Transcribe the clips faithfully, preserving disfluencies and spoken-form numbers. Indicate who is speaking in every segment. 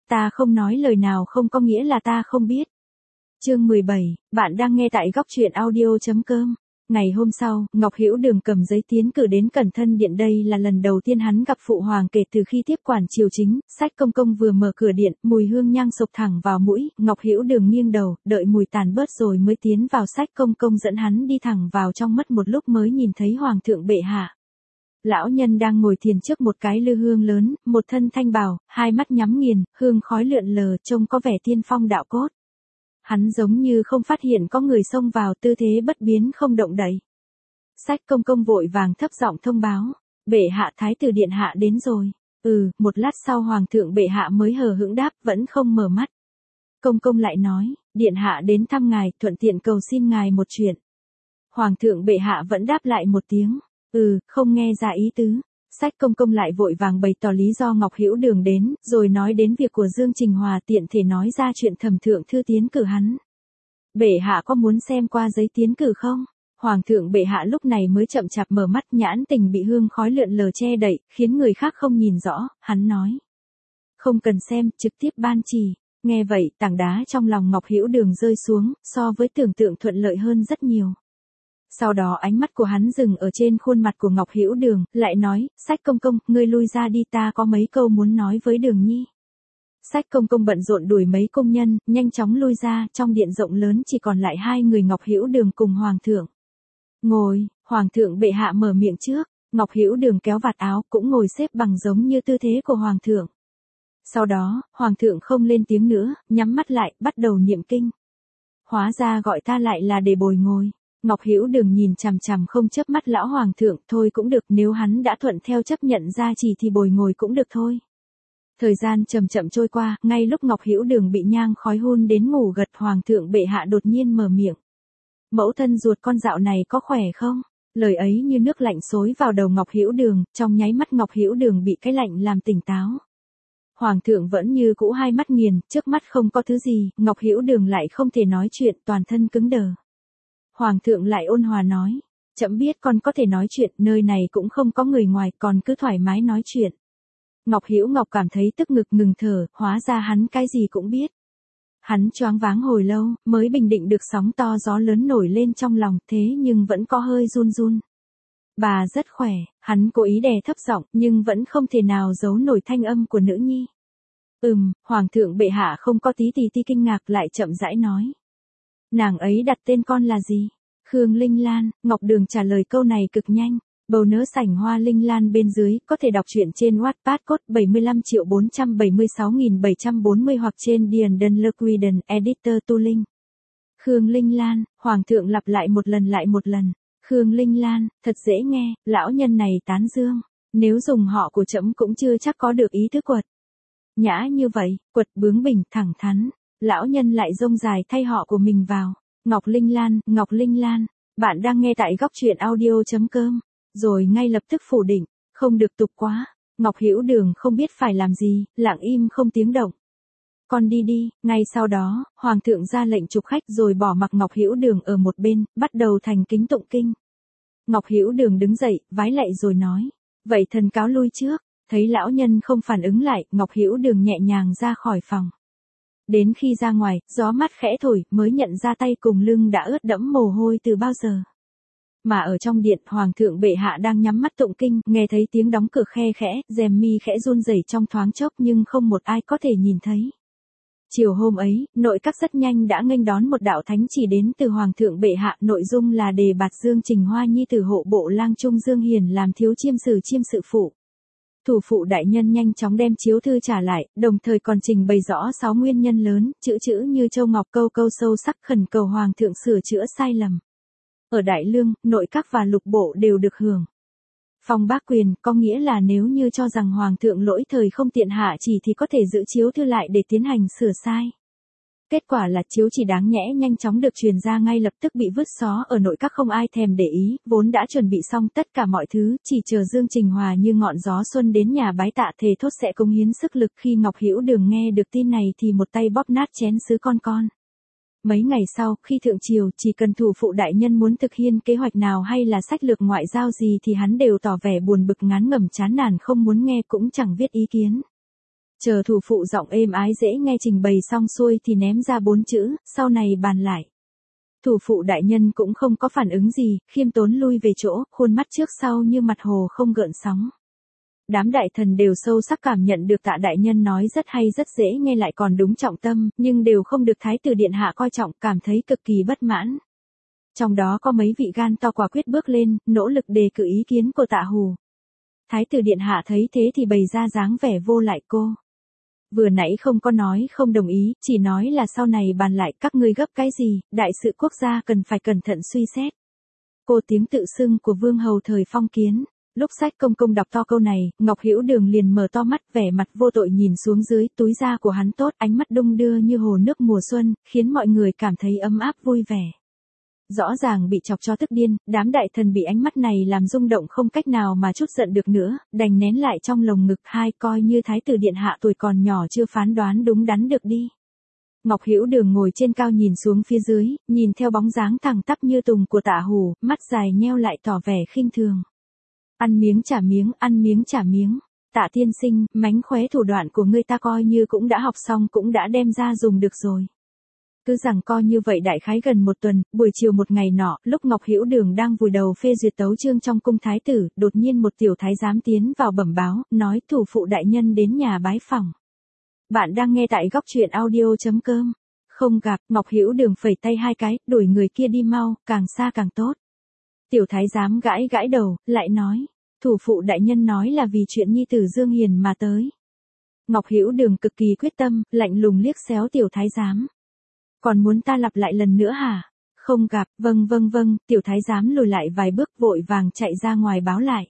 Speaker 1: ta không nói lời nào không có nghĩa là ta không biết. Chương mười bảy, bạn đang nghe tại góc truyện audio chấm com. Ngày hôm sau, Ngọc Hữu Đường cầm giấy tiến cử đến Cẩn Thân Điện, đây là lần đầu tiên hắn gặp phụ hoàng kể từ khi tiếp quản triều chính. Sách công công vừa mở cửa điện, mùi hương nhang sộc thẳng vào mũi, Ngọc Hữu Đường nghiêng đầu, đợi mùi tàn bớt rồi mới tiến vào. Sách công công dẫn hắn đi thẳng vào trong, mất một lúc mới nhìn thấy hoàng thượng bệ hạ. Lão nhân đang ngồi thiền trước một cái lư hương lớn, một thân thanh bào, hai mắt nhắm nghiền, hương khói lượn lờ, trông có vẻ tiên phong đạo cốt. Hắn giống như không phát hiện có người xông vào, tư thế bất biến không động đậy. Sách công công vội vàng thấp giọng thông báo, bệ hạ thái tử điện hạ đến rồi. Ừ, một lát sau hoàng thượng bệ hạ mới hờ hững đáp, vẫn không mở mắt. Công công lại nói, điện hạ đến thăm ngài, thuận tiện cầu xin ngài một chuyện. Hoàng thượng bệ hạ vẫn đáp lại một tiếng, ừ, không nghe ra ý tứ. Sách công công lại vội vàng bày tỏ lý do Ngọc Hữu Đường đến, rồi nói đến việc của Dương Trình Hòa, tiện thể nói ra chuyện thẩm thượng thư tiến cử hắn. Bệ hạ có muốn xem qua giấy tiến cử không? Hoàng thượng bệ hạ lúc này mới chậm chạp mở mắt, nhãn tình bị hương khói lượn lờ che đậy, khiến người khác không nhìn rõ. Hắn nói, không cần xem, trực tiếp ban chỉ. Nghe vậy, tảng đá trong lòng Ngọc Hữu Đường rơi xuống, so với tưởng tượng thuận lợi hơn rất nhiều. Sau đó ánh mắt của hắn dừng ở trên khuôn mặt của Ngọc Hữu Đường, lại nói, Sách công công, ngươi lui ra đi, ta có mấy câu muốn nói với Đường nhi. Sách công công bận rộn đuổi mấy công nhân, nhanh chóng lui ra, trong điện rộng lớn chỉ còn lại hai người Ngọc Hữu Đường cùng hoàng thượng. Ngồi, hoàng thượng bệ hạ mở miệng trước, Ngọc Hữu Đường kéo vạt áo, cũng ngồi xếp bằng giống như tư thế của hoàng thượng. Sau đó, hoàng thượng không lên tiếng nữa, nhắm mắt lại, bắt đầu niệm kinh. Hóa ra gọi ta lại là để bồi ngồi. Ngọc Hữu Đường nhìn chằm chằm không chớp mắt lão hoàng thượng, thôi cũng được, nếu hắn đã thuận theo chấp nhận ra chỉ thì bồi ngồi cũng được thôi. Thời gian chậm chậm trôi qua, ngay lúc Ngọc Hữu Đường bị nhang khói hun đến ngủ gật, hoàng thượng bệ hạ đột nhiên mở miệng. Mẫu thân ruột con dạo này có khỏe không? Lời ấy như nước lạnh xối vào đầu Ngọc Hữu Đường, trong nháy mắt Ngọc Hữu Đường bị cái lạnh làm tỉnh táo. Hoàng thượng vẫn như cũ hai mắt nghiền, trước mắt không có thứ gì, Ngọc Hữu Đường lại không thể nói chuyện, toàn thân cứng đờ. Hoàng thượng lại ôn hòa nói, chậm biết con có thể nói chuyện, nơi này cũng không có người ngoài, còn cứ thoải mái nói chuyện. Ngọc Hữu Ngọc cảm thấy tức ngực ngừng thở, hóa ra hắn cái gì cũng biết. Hắn choáng váng hồi lâu, mới bình định được sóng to gió lớn nổi lên trong lòng, thế nhưng vẫn có hơi run run. Bà rất khỏe, hắn cố ý đè thấp giọng, nhưng vẫn không thể nào giấu nổi thanh âm của nữ nhi. Ừm, hoàng thượng bệ hạ không có tí tì ti kinh ngạc, lại chậm rãi nói. Nàng ấy đặt tên con là gì? Khương Linh Lan. Ngọc Đường trả lời câu này cực nhanh. Bầu nớ sảnh hoa Linh Lan bên dưới, có thể đọc truyện trên Wattpad code bảy mươi lăm triệu bốn trăm bảy mươi sáu nghìn bảy trăm bốn mươi hoặc trên Điền Đơn Le Quiden, editor Tu Linh. Khương Linh Lan, hoàng thượng lặp lại một lần lại một lần. Khương Linh Lan, thật dễ nghe, lão nhân này tán dương. Nếu dùng họ của trẫm cũng chưa chắc có được ý thức quật nhã như vậy, quật bướng bỉnh, thẳng thắn. Lão nhân lại rông dài thay họ của mình vào. Ngọc Linh Lan, Ngọc Linh Lan, bạn đang nghe tại góc truyện audio chấm com. Rồi ngay lập tức phủ định, không được tục quá. Ngọc Hữu Đường không biết phải làm gì, lặng im không tiếng động. Con đi đi. Ngay sau đó, hoàng thượng ra lệnh trục khách rồi bỏ mặc Ngọc Hữu Đường ở một bên, bắt đầu thành kính tụng kinh. Ngọc Hữu Đường đứng dậy, vái lạy rồi nói, vậy thần cáo lui trước. Thấy lão nhân không phản ứng lại, Ngọc Hữu Đường nhẹ nhàng ra khỏi phòng. Đến khi ra ngoài, gió mát khẽ thổi, mới nhận ra tay cùng lưng đã ướt đẫm mồ hôi từ bao giờ. Mà ở trong điện, hoàng thượng bệ hạ đang nhắm mắt tụng kinh, nghe thấy tiếng đóng cửa khe khẽ, rèm mi khẽ run rẩy trong thoáng chốc, nhưng không một ai có thể nhìn thấy. Chiều hôm ấy, nội các rất nhanh đã nghênh đón một đạo thánh chỉ đến từ hoàng thượng bệ hạ, nội dung là đề bạt Dương Trình Hoa nhi tử hộ bộ lang trung Dương Hiền làm thiếu chiêm sử chiêm sự phụ. Thủ phụ đại nhân nhanh chóng đem chiếu thư trả lại, đồng thời còn trình bày rõ sáu nguyên nhân lớn, chữ chữ như châu ngọc, câu câu sâu sắc, khẩn cầu hoàng thượng sửa chữa sai lầm. Ở Đại Lương, nội các và lục bộ đều được hưởng phong bác quyền, có nghĩa là nếu như cho rằng hoàng thượng lỗi thời không tiện hạ chỉ thì có thể giữ chiếu thư lại để tiến hành sửa sai. Kết quả là chiếu chỉ đáng nhẽ nhanh chóng được truyền ra, ngay lập tức bị vứt xó ở nội các, không ai thèm để ý, vốn đã chuẩn bị xong tất cả mọi thứ, chỉ chờ Dương Trình Hòa như ngọn gió xuân đến nhà bái tạ thề thốt sẽ cống hiến sức lực. Khi Ngọc Hữu Đường nghe được tin này thì một tay bóp nát chén sứ con con. Mấy ngày sau, khi thượng triều, chỉ cần thủ phụ đại nhân muốn thực hiện kế hoạch nào hay là sách lược ngoại giao gì thì hắn đều tỏ vẻ buồn bực ngán ngẩm chán nản không muốn nghe, cũng chẳng viết ý kiến. Chờ thủ phụ giọng êm ái dễ nghe trình bày xong xuôi thì ném ra bốn chữ, sau này bàn lại. Thủ phụ đại nhân cũng không có phản ứng gì, khiêm tốn lui về chỗ, khuôn mắt trước sau như mặt hồ không gợn sóng. Đám đại thần đều sâu sắc cảm nhận được Tạ đại nhân nói rất hay rất dễ nghe lại còn đúng trọng tâm, nhưng đều không được Thái tử điện hạ coi trọng, cảm thấy cực kỳ bất mãn. Trong đó có mấy vị gan to quả quyết bước lên, nỗ lực đề cử ý kiến của Tạ Hù. Thái tử điện hạ thấy thế thì bày ra dáng vẻ vô lại cô. Vừa nãy không có nói không đồng ý, chỉ nói là sau này bàn lại, các ngươi gấp cái gì, đại sự quốc gia cần phải cẩn thận suy xét. Cô tiếng tự xưng của vương hầu thời phong kiến. Lúc sách công công đọc to câu này, Ngọc Hữu Đường liền mở to mắt, vẻ mặt vô tội nhìn xuống dưới, túi da của hắn tốt, ánh mắt đung đưa như hồ nước mùa xuân, khiến mọi người cảm thấy ấm áp vui vẻ. Rõ ràng bị chọc cho tức điên, đám đại thần bị ánh mắt này làm rung động không cách nào mà chút giận được nữa, đành nén lại trong lồng ngực hai, coi như Thái tử điện hạ tuổi còn nhỏ chưa phán đoán đúng đắn được đi. Ngọc Hữu Đường ngồi trên cao nhìn xuống phía dưới, nhìn theo bóng dáng thẳng tắp như tùng của Tạ Hù, mắt dài nheo lại tỏ vẻ khinh thường. Ăn miếng trả miếng, ăn miếng trả miếng. Tạ tiên sinh, mánh khóe thủ đoạn của ngươi ta coi như cũng đã học xong cũng đã đem ra dùng được rồi. Cứ rằng coi như vậy đại khái gần một tuần, buổi chiều một ngày nọ, lúc Ngọc Hữu Đường đang vùi đầu phê duyệt tấu chương trong cung thái tử, đột nhiên một tiểu thái giám tiến vào bẩm báo, nói thủ phụ đại nhân đến nhà bái phỏng. Bạn đang nghe tại góc truyện audio chấm com. Không gặp, Ngọc Hữu Đường phẩy tay hai cái, đuổi người kia đi mau, càng xa càng tốt. Tiểu thái giám gãi gãi đầu, lại nói, thủ phụ đại nhân nói là vì chuyện nhi tử Dương Hiền mà tới. Ngọc Hữu Đường cực kỳ quyết tâm, lạnh lùng liếc xéo tiểu thái giám. Còn muốn ta lặp lại lần nữa hả? Không gặp, vâng vâng vâng, tiểu thái giám lùi lại vài bước vội vàng chạy ra ngoài báo lại.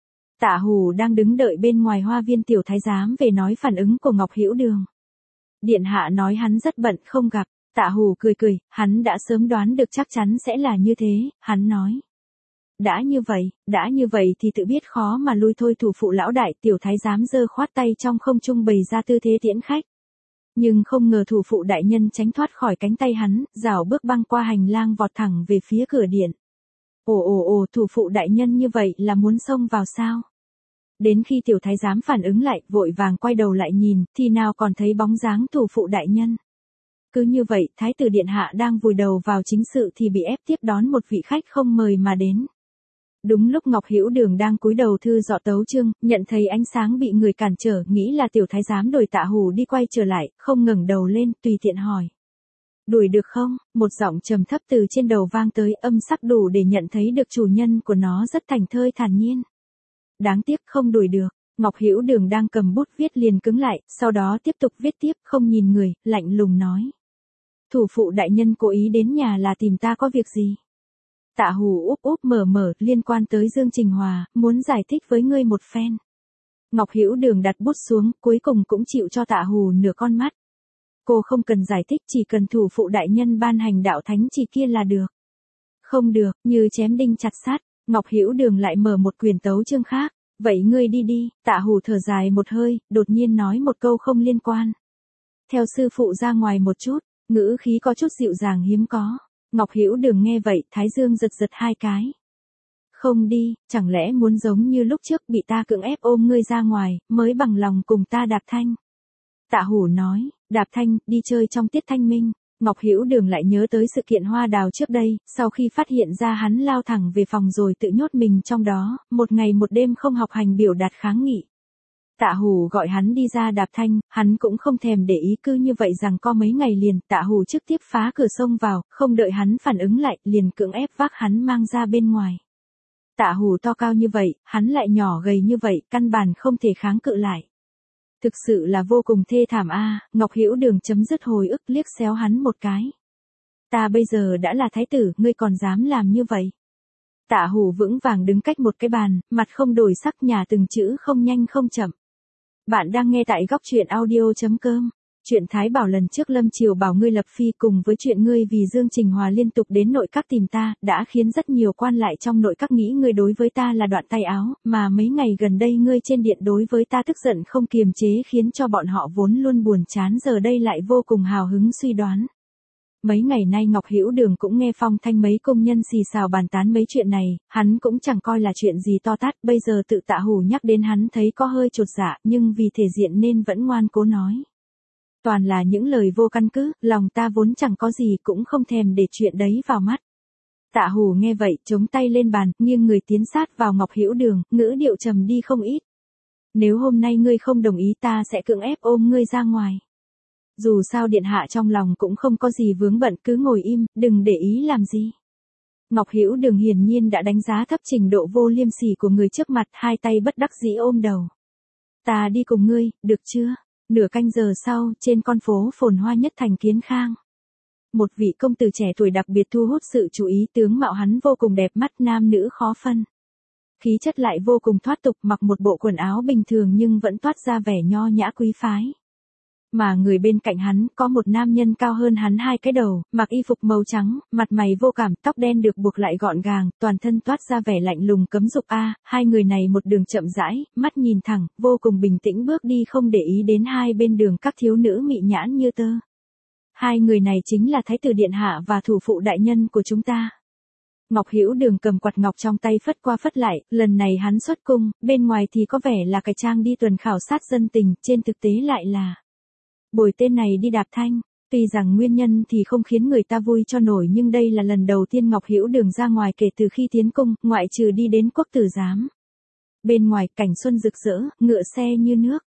Speaker 1: Tạ Hù đang đứng đợi bên ngoài hoa viên, tiểu thái giám về nói phản ứng của Ngọc Hữu Đường. Điện hạ nói hắn rất bận không gặp, Tạ Hù cười cười, hắn đã sớm đoán được chắc chắn sẽ là như thế, hắn nói. Đã như vậy, đã như vậy thì tự biết khó mà lui thôi. Thủ phụ lão đại, tiểu thái giám giơ khoát tay trong không trung bày ra tư thế tiễn khách. Nhưng không ngờ thủ phụ đại nhân tránh thoát khỏi cánh tay hắn, rảo bước băng qua hành lang vọt thẳng về phía cửa điện. Ồ ồ ồ, thủ phụ đại nhân như vậy là muốn xông vào sao? Đến khi tiểu thái giám phản ứng lại, vội vàng quay đầu lại nhìn, thì nào còn thấy bóng dáng thủ phụ đại nhân. Cứ như vậy, thái tử điện hạ đang vùi đầu vào chính sự thì bị ép tiếp đón một vị khách không mời mà đến. Đúng lúc Ngọc Hữu Đường đang cúi đầu thư dọ tấu chương, nhận thấy ánh sáng bị người cản trở, nghĩ là tiểu thái giám đuổi Tạ Hù đi, quay trở lại, không ngẩng đầu lên, tùy tiện hỏi. Đuổi được không? Một giọng trầm thấp từ trên đầu vang tới, âm sắc đủ để nhận thấy được chủ nhân của nó rất thảnh thơi thản nhiên. Đáng tiếc không đuổi được. Ngọc Hữu Đường đang cầm bút viết liền cứng lại, sau đó tiếp tục viết tiếp, không nhìn người, lạnh lùng nói. Thủ phụ đại nhân cố ý đến nhà là tìm ta có việc gì? Tạ Hù úp úp mở mở, liên quan tới Dương Trình Hòa, muốn giải thích với ngươi một phen. Ngọc Hữu Đường đặt bút xuống, cuối cùng cũng chịu cho Tạ Hù nửa con mắt. Cô không cần giải thích, chỉ cần thủ phụ đại nhân ban hành đạo thánh chỉ kia là được. Không được, như chém đinh chặt sắt, Ngọc Hữu Đường lại mở một quyển tấu chương khác. Vậy ngươi đi đi. Tạ Hù thở dài một hơi, đột nhiên nói một câu không liên quan. Theo sư phụ ra ngoài một chút, ngữ khí có chút dịu dàng hiếm có. Ngọc Hữu Đường nghe vậy, thái dương giật giật hai cái. Không đi, chẳng lẽ muốn giống như lúc trước bị ta cưỡng ép ôm ngươi ra ngoài, mới bằng lòng cùng ta đạp thanh? Tạ Hù nói, đạp thanh, đi chơi trong tiết thanh minh. Ngọc Hữu Đường lại nhớ tới sự kiện hoa đào trước đây, sau khi phát hiện ra hắn lao thẳng về phòng rồi tự nhốt mình trong đó, một ngày một đêm không học hành biểu đạt kháng nghị. Tạ Hù gọi hắn đi ra đạp thanh, hắn cũng không thèm để ý, cứ như vậy rằng có mấy ngày liền, Tạ Hù trực tiếp phá cửa xông vào, không đợi hắn phản ứng lại, liền cưỡng ép vác hắn mang ra bên ngoài. Tạ Hù to cao như vậy, hắn lại nhỏ gầy như vậy, căn bản không thể kháng cự lại. Thực sự là vô cùng thê thảm a. À, Ngọc Hữu Đường chấm dứt hồi ức, liếc xéo hắn một cái. Ta bây giờ đã là thái tử, ngươi còn dám làm như vậy? Tạ Hù vững vàng đứng cách một cái bàn, mặt không đổi sắc, nhả từng chữ không nhanh không chậm. Bạn đang nghe tại góc truyện audio chấm com. Chuyện Thái Bảo lần trước Lâm Triều bảo ngươi lập phi cùng với chuyện ngươi vì Dương Trình Hòa liên tục đến nội các tìm ta, đã khiến rất nhiều quan lại trong nội các nghĩ ngươi đối với ta là đoạn tay áo, mà mấy ngày gần đây ngươi trên điện đối với ta tức giận không kiềm chế khiến cho bọn họ vốn luôn buồn chán giờ đây lại vô cùng hào hứng suy đoán. Mấy ngày nay Ngọc Hữu Đường cũng nghe phong thanh mấy công nhân xì xào bàn tán mấy chuyện này, hắn cũng chẳng coi là chuyện gì to tát, bây giờ tự Tạ Hủ nhắc đến hắn thấy có hơi chột dạ, nhưng vì thể diện nên vẫn ngoan cố nói. Toàn là những lời vô căn cứ, lòng ta vốn chẳng có gì cũng không thèm để chuyện đấy vào mắt. Tạ Hủ nghe vậy, chống tay lên bàn, nghiêng người tiến sát vào Ngọc Hữu Đường, ngữ điệu trầm đi không ít. Nếu hôm nay ngươi không đồng ý ta sẽ cưỡng ép ôm ngươi ra ngoài. Dù sao điện hạ trong lòng cũng không có gì vướng bận, cứ ngồi im, đừng để ý làm gì. Ngọc Hữu Đường hiển nhiên đã đánh giá thấp trình độ vô liêm sỉ của người trước mặt, hai tay bất đắc dĩ ôm đầu. Ta đi cùng ngươi, được chưa? Nửa canh giờ sau, trên con phố phồn hoa nhất thành Kiến Khang. Một vị công tử trẻ tuổi đặc biệt thu hút sự chú ý, tướng mạo hắn vô cùng đẹp mắt, nam nữ khó phân. Khí chất lại vô cùng thoát tục, mặc một bộ quần áo bình thường nhưng vẫn toát ra vẻ nho nhã quý phái. Mà người bên cạnh hắn có một nam nhân cao hơn hắn hai cái đầu, mặc y phục màu trắng, mặt mày vô cảm, tóc đen được buộc lại gọn gàng, toàn thân toát ra vẻ lạnh lùng cấm dục a. Hai người này một đường chậm rãi, mắt nhìn thẳng, vô cùng bình tĩnh bước đi, không để ý đến hai bên đường các thiếu nữ mị nhãn như tơ. Hai người này chính là Thái tử điện hạ và thủ phụ đại nhân của chúng ta. Ngọc Hữu Đường cầm quạt ngọc trong tay phất qua phất lại, lần này hắn xuất cung, bên ngoài thì có vẻ là cải trang đi tuần khảo sát dân tình, trên thực tế lại là bồi tên này đi đạp thanh. Tuy rằng nguyên nhân thì không khiến người ta vui cho nổi, nhưng đây là lần đầu tiên Ngọc Hữu Đường ra ngoài kể từ khi tiến cung, ngoại trừ đi đến quốc tử giám. Bên ngoài cảnh xuân rực rỡ, ngựa xe như nước.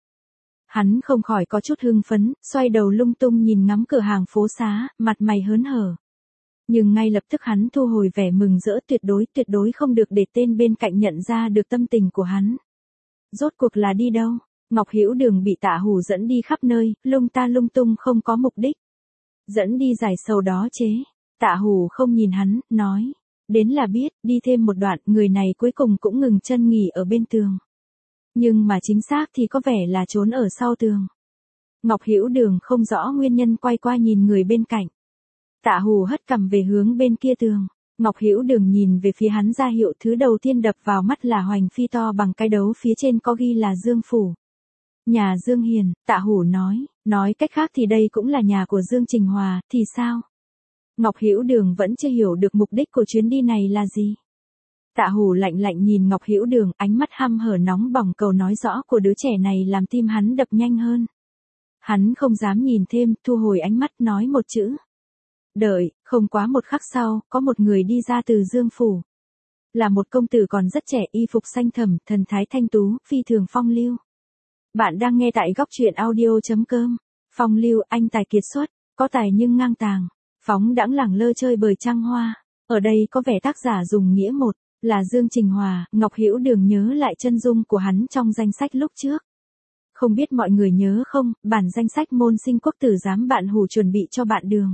Speaker 1: Hắn không khỏi có chút hưng phấn, xoay đầu lung tung nhìn ngắm cửa hàng phố xá, mặt mày hớn hở. Nhưng ngay lập tức hắn thu hồi vẻ mừng rỡ, tuyệt đối tuyệt đối không được để tên bên cạnh nhận ra được tâm tình của hắn. Rốt cuộc là đi đâu? Ngọc Hữu Đường bị Tạ Hủ dẫn đi khắp nơi, lung ta lung tung không có mục đích. Dẫn đi giải sầu đó chế. Tạ Hủ không nhìn hắn, nói. Đến là biết, đi thêm một đoạn, người này cuối cùng cũng ngừng chân nghỉ ở bên tường. Nhưng mà chính xác thì có vẻ là trốn ở sau tường. Ngọc Hữu Đường không rõ nguyên nhân, quay qua nhìn người bên cạnh. Tạ Hủ hất cằm về hướng bên kia tường. Ngọc Hữu Đường nhìn về phía hắn, ra hiệu. Thứ đầu tiên đập vào mắt là hoành phi to bằng cái đấu, phía trên có ghi là Dương Phủ. Nhà Dương Hiền. Tạ Hủ nói, nói cách khác thì đây cũng là nhà của Dương Trình Hòa, thì sao? Ngọc Hữu Đường vẫn chưa hiểu được mục đích của chuyến đi này là gì. Tạ Hủ lạnh lạnh nhìn Ngọc Hữu Đường, ánh mắt hăm hở nóng bỏng, cầu nói rõ của đứa trẻ này làm tim hắn đập nhanh hơn. Hắn không dám nhìn thêm, thu hồi ánh mắt, nói một chữ. Đợi. Không quá một khắc sau, có một người đi ra từ Dương Phủ. Là một công tử còn rất trẻ, y phục xanh thẳm, thần thái thanh tú, phi thường phong lưu. Bạn đang nghe tại góc truyện audio chấm com. Phong lưu, anh tài kiệt xuất, có tài nhưng ngang tàng, phóng đãng lẳng lơ chơi bời trăng hoa. Ở đây có vẻ tác giả dùng nghĩa một, là Dương Trình Hòa. Ngọc Hữu Đường nhớ lại chân dung của hắn trong danh sách lúc trước. Không biết mọi người nhớ không, bản danh sách môn sinh quốc tử giám bạn Hủ chuẩn bị cho bạn Đường.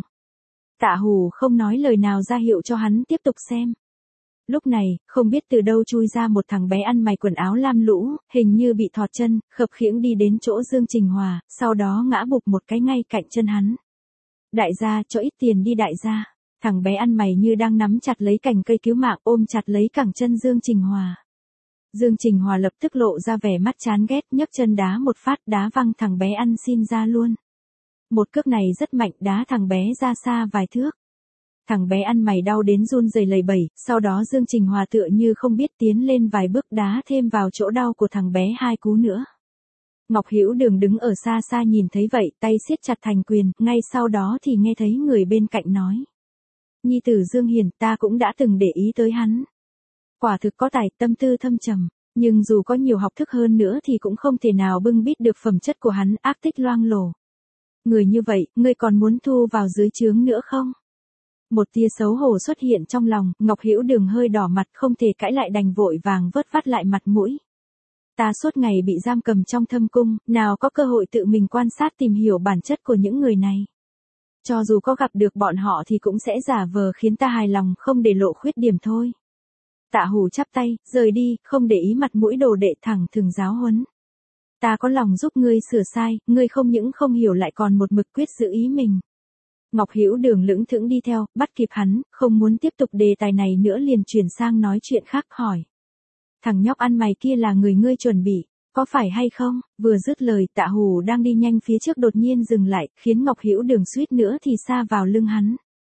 Speaker 1: Tạ Hủ không nói lời nào, ra hiệu cho hắn tiếp tục xem. Lúc này, không biết từ đâu chui ra một thằng bé ăn mày quần áo lam lũ, hình như bị thọt chân, khập khiễng đi đến chỗ Dương Trình Hòa, sau đó ngã bụp một cái ngay cạnh chân hắn. Đại gia, cho ít tiền đi đại gia. Thằng bé ăn mày như đang nắm chặt lấy cành cây cứu mạng, ôm chặt lấy cẳng chân Dương Trình Hòa. Dương Trình Hòa lập tức lộ ra vẻ mắt chán ghét, nhấc chân đá một phát, đá văng thằng bé ăn xin ra luôn. Một cước này rất mạnh, đá thằng bé ra xa vài thước. Thằng bé ăn mày đau đến run rẩy lầy bẩy, sau đó Dương Trình Hòa tựa như không biết tiến lên vài bước, đá thêm vào chỗ đau của thằng bé hai cú nữa. Ngọc Hữu Đường đứng ở xa xa nhìn thấy vậy, tay siết chặt thành quyền, ngay sau đó thì nghe thấy người bên cạnh nói. Nhi tử Dương Hiền, ta cũng đã từng để ý tới hắn. Quả thực có tài, tâm tư thâm trầm, nhưng dù có nhiều học thức hơn nữa thì cũng không thể nào bưng bít được phẩm chất của hắn, ác tích loang lổ. Người như vậy, ngươi còn muốn thu vào dưới trướng nữa không? Một tia xấu hổ xuất hiện trong lòng, Ngọc Hữu Đường hơi đỏ mặt, không thể cãi lại, đành vội vàng vớt vát lại mặt mũi. Ta suốt ngày bị giam cầm trong thâm cung, nào có cơ hội tự mình quan sát tìm hiểu bản chất của những người này. Cho dù có gặp được bọn họ thì cũng sẽ giả vờ khiến ta hài lòng, không để lộ khuyết điểm thôi. Tạ Hủ chắp tay, rời đi, không để ý mặt mũi đồ đệ, thẳng thừng giáo huấn. Ta có lòng giúp ngươi sửa sai, ngươi không những không hiểu lại còn một mực quyết giữ ý mình. Ngọc Hữu Đường lững thững đi theo, bắt kịp hắn, không muốn tiếp tục đề tài này nữa liền chuyển sang nói chuyện khác, hỏi. Thằng nhóc ăn mày kia là người ngươi chuẩn bị, có phải hay không? Vừa dứt lời, Tạ Hủ đang đi nhanh phía trước đột nhiên dừng lại, khiến Ngọc Hữu Đường suýt nữa thì sa vào lưng hắn.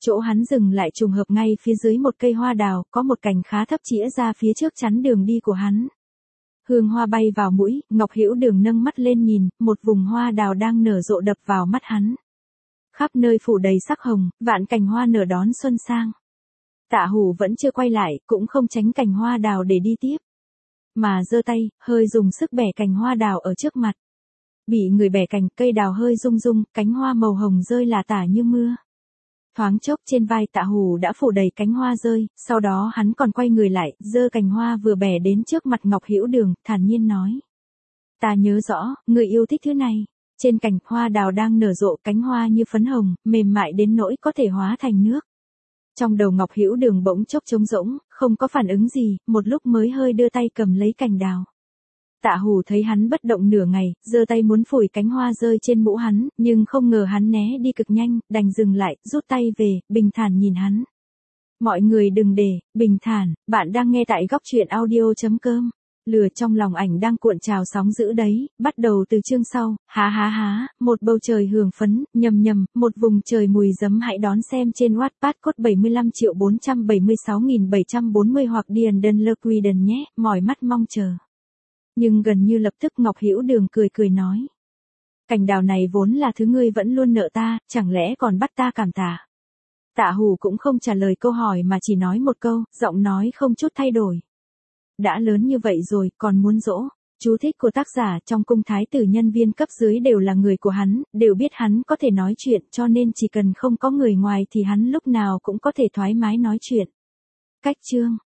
Speaker 1: Chỗ hắn dừng lại trùng hợp ngay phía dưới một cây hoa đào, có một cành khá thấp chĩa ra phía trước chắn đường đi của hắn. Hương hoa bay vào mũi, Ngọc Hữu Đường nâng mắt lên nhìn, một vùng hoa đào đang nở rộ đập vào mắt hắn. Khắp nơi phủ đầy sắc hồng, vạn cành hoa nở đón xuân sang. Tạ Hủ vẫn chưa quay lại, cũng không tránh cành hoa đào để đi tiếp. Mà giơ tay, hơi dùng sức bẻ cành hoa đào ở trước mặt. Bị người bẻ cành, cây đào hơi rung rung, cánh hoa màu hồng rơi lả tả như mưa. Thoáng chốc trên vai Tạ Hủ đã phủ đầy cánh hoa rơi, sau đó hắn còn quay người lại, giơ cành hoa vừa bẻ đến trước mặt Ngọc Hữu Đường, thản nhiên nói. Ta nhớ rõ, người yêu thích thứ này. Trên cành hoa đào đang nở rộ cánh hoa như phấn hồng, mềm mại đến nỗi có thể hóa thành nước. Trong đầu Ngọc Hữu Đường bỗng chốc trống rỗng, không có phản ứng gì, một lúc mới hơi đưa tay cầm lấy cành đào. Tạ Hủ thấy hắn bất động nửa ngày, giơ tay muốn phủi cánh hoa rơi trên mũ hắn, nhưng không ngờ hắn né đi cực nhanh, đành dừng lại, rút tay về, bình thản nhìn hắn. Mọi người đừng để, bình thản, bạn đang nghe tại góc truyện audio chấm com. Lửa trong lòng ảnh đang cuộn trào sóng dữ đấy, bắt đầu từ chương sau, há há há, một bầu trời hưởng phấn, nhầm nhầm, một vùng trời mùi giấm hãy đón xem trên Wattpad code bảy mươi lăm triệu bốn trăm bảy mươi sáu nghìn bảy trăm bốn mươi hoặc Điền Đơn Lơ Quy Đần nhé, mỏi mắt mong chờ. Nhưng gần như lập tức Ngọc Hữu Đường cười cười nói. Cành đào này vốn là thứ ngươi vẫn luôn nợ ta, chẳng lẽ còn bắt ta cảm tạ. Tạ Hủ cũng không trả lời câu hỏi mà chỉ nói một câu, giọng nói không chút thay đổi. Đã lớn như vậy rồi, còn muốn dỗ. Chú thích của tác giả, trong cung thái tử nhân viên cấp dưới đều là người của hắn, đều biết hắn có thể nói chuyện, cho nên chỉ cần không có người ngoài thì hắn lúc nào cũng có thể thoải mái nói chuyện. Cách chương